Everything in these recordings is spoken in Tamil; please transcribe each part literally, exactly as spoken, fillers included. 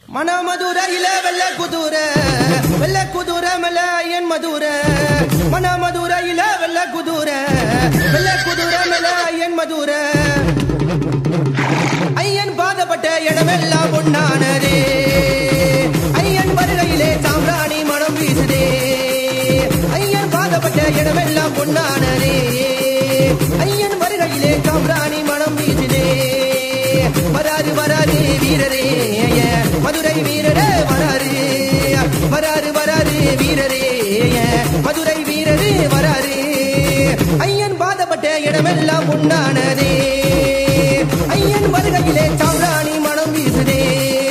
மனமதுரையில வெள்ள குதிரை வெள்ள குதிரை மலையன் மதுரை மனமதுரையில வெள்ள குதிரை வெள்ள குதிரை மலையன் மதுரை ஐயன் பாதப்பட்ட இடமெல்லாம் பொன்னானதே ஐயன் வருகையிலே சாம்பிராணி மனம் வீசுதே ஐயன் பாதப்பட்ட இடமெல்லாம் பொன்னானதே ஐயன் வருகையிலே சாம்பிராணி மனம் வீசுதே வராரு வராரு வீரரே மதுரை வீரரே வராரு வராரு வராரு வீரரே மதுரை வீரரே வராரு ஐயன் பாதப்பட்ட இடமெல்லாம் பொன்னானதே ஐயன் வருகையிலே சாம்பிராணி மனம் வீசுதே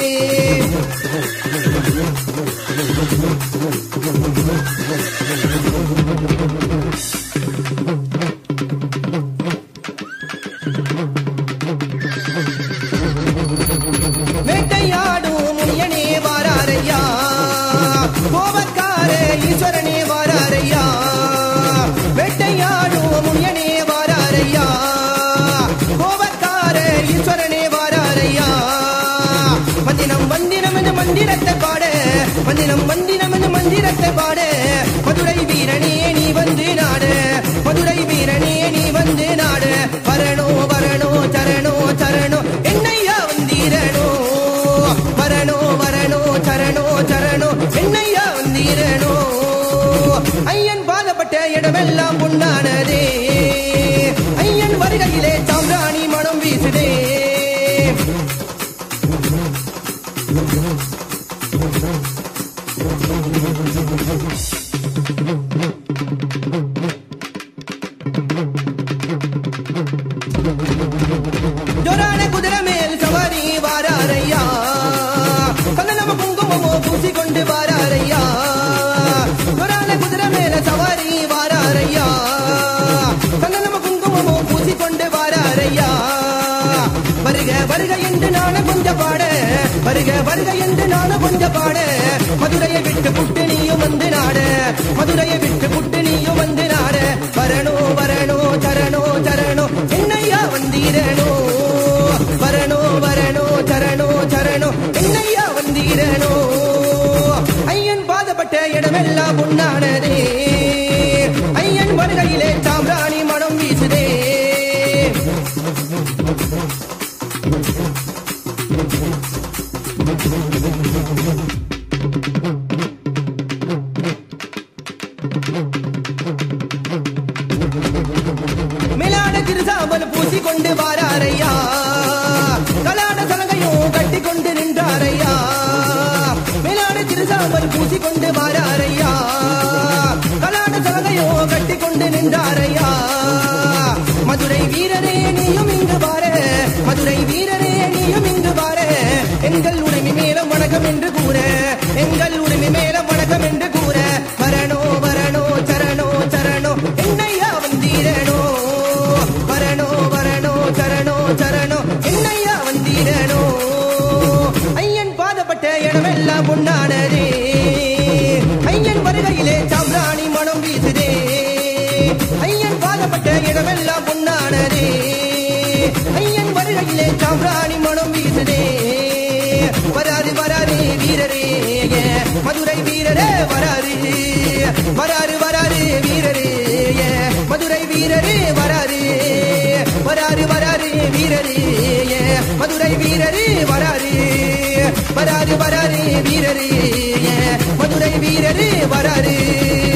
வேட்டையாடும் முனியனே வாராரையா கோபக்கார ஈஸ்வரனே வாராரையா வேட்டையாடும் முனியனே வாராரையா கோபக்கார ஈஸ்வரனே வாராரையா மந்திரம் மந்திரம் என்று மந்திரத்தை பாட மந்திரம் மந்திரம் என்று மந்திரத்தை பாட மதுரை வீரனே நீ வந்து நாடு மதுரை வீரனே நீ வந்து நாடு வரணோ வரணோ சரணோ சரணோ என்னையா வந்தீரணோ வரணோ வரணோ சரணோ சரணோ என்னையா வந்தீரணோ ஐயன் பாதப்பட்ட இடமெல்லாம் பொன்னானதே ஐயன் வருகையிலே சாம்பிராணி மனம் வீசுதே ஜோரான குதிரை மேல் சவாரி வாராரையா கண்ணனம குங்குமமோ பூசி கொண்டு வாராரையா ஜோரான குதிரை மேல சவாரி வாராரையா கண்ணனம குங்குமமோ பூசி கொண்டு வாராரையா வருக வருக என்று நானும் கொஞ்ச பாட வருக வருக என்று நானும் கொஞ்ச பாட மதுரையை விட்டு புட்டு நீயும் வந்து நாடு மதுரையை விட்டு புட்டு நீயும் வந்து நாடு வரணோ வரணோ சரணோ சரணோ என்னையா வந்தீரணோ வரணோ வரணோ சரணோ சரணோ என்னையா வந்தீரணோ ஐயன் பாதப்பட்ட இடமெல்லாம் பொன்னானதே ஐயன் வருகையிலே சாம்பிராணி மனம் வீசுதே மேலாட திருசாம்பல் பூசி கொண்டு வாராரையா கலாட சலகையும் கட்டி கொண்டு நின்றாரையா மேலாட திருசாம்பல் பூசி கொண்டு வாராரையா கலாட சலகையும் கட்டி கொண்டு நின்றாரையா மதுரை வீரரே நீயும் இங்கு வார மதுரை வீரரே நீயும் இங்கு வார எங்கள் உரிமை மேலும் வணக்கம் என்று கூற எங்கள் உரிமை மேலும் வணக்கம் என்று கூற வரணோ வரணோ சரணோ சரணோ என்னையா வந்தீரணோ வரணோ வரணோ சரணோ சரணோ என்னையா வந்தீரணோ ஐயன் பாதப்பட்ட இடமெல்லாம் பொன்னானதே ஐயன் வருகையிலே சாம்பிராணி மனம் வீசுதே ஐயன் பாதப்பட்ட இடமெல்லாம் பொன்னானதே ஐயன் வருகையிலே சாம்பிராணி மனம் வீசுதே வராரு வராரு வீரரே மதுரை வீரரே வராரு வராரு வராரு வீரரே மதுரை வீரரே வராரு வராரு வராரு வீரரே மதுரை வீரரே வராரு வராரு வராரு வீரரே மதுரை வீரரே வராரு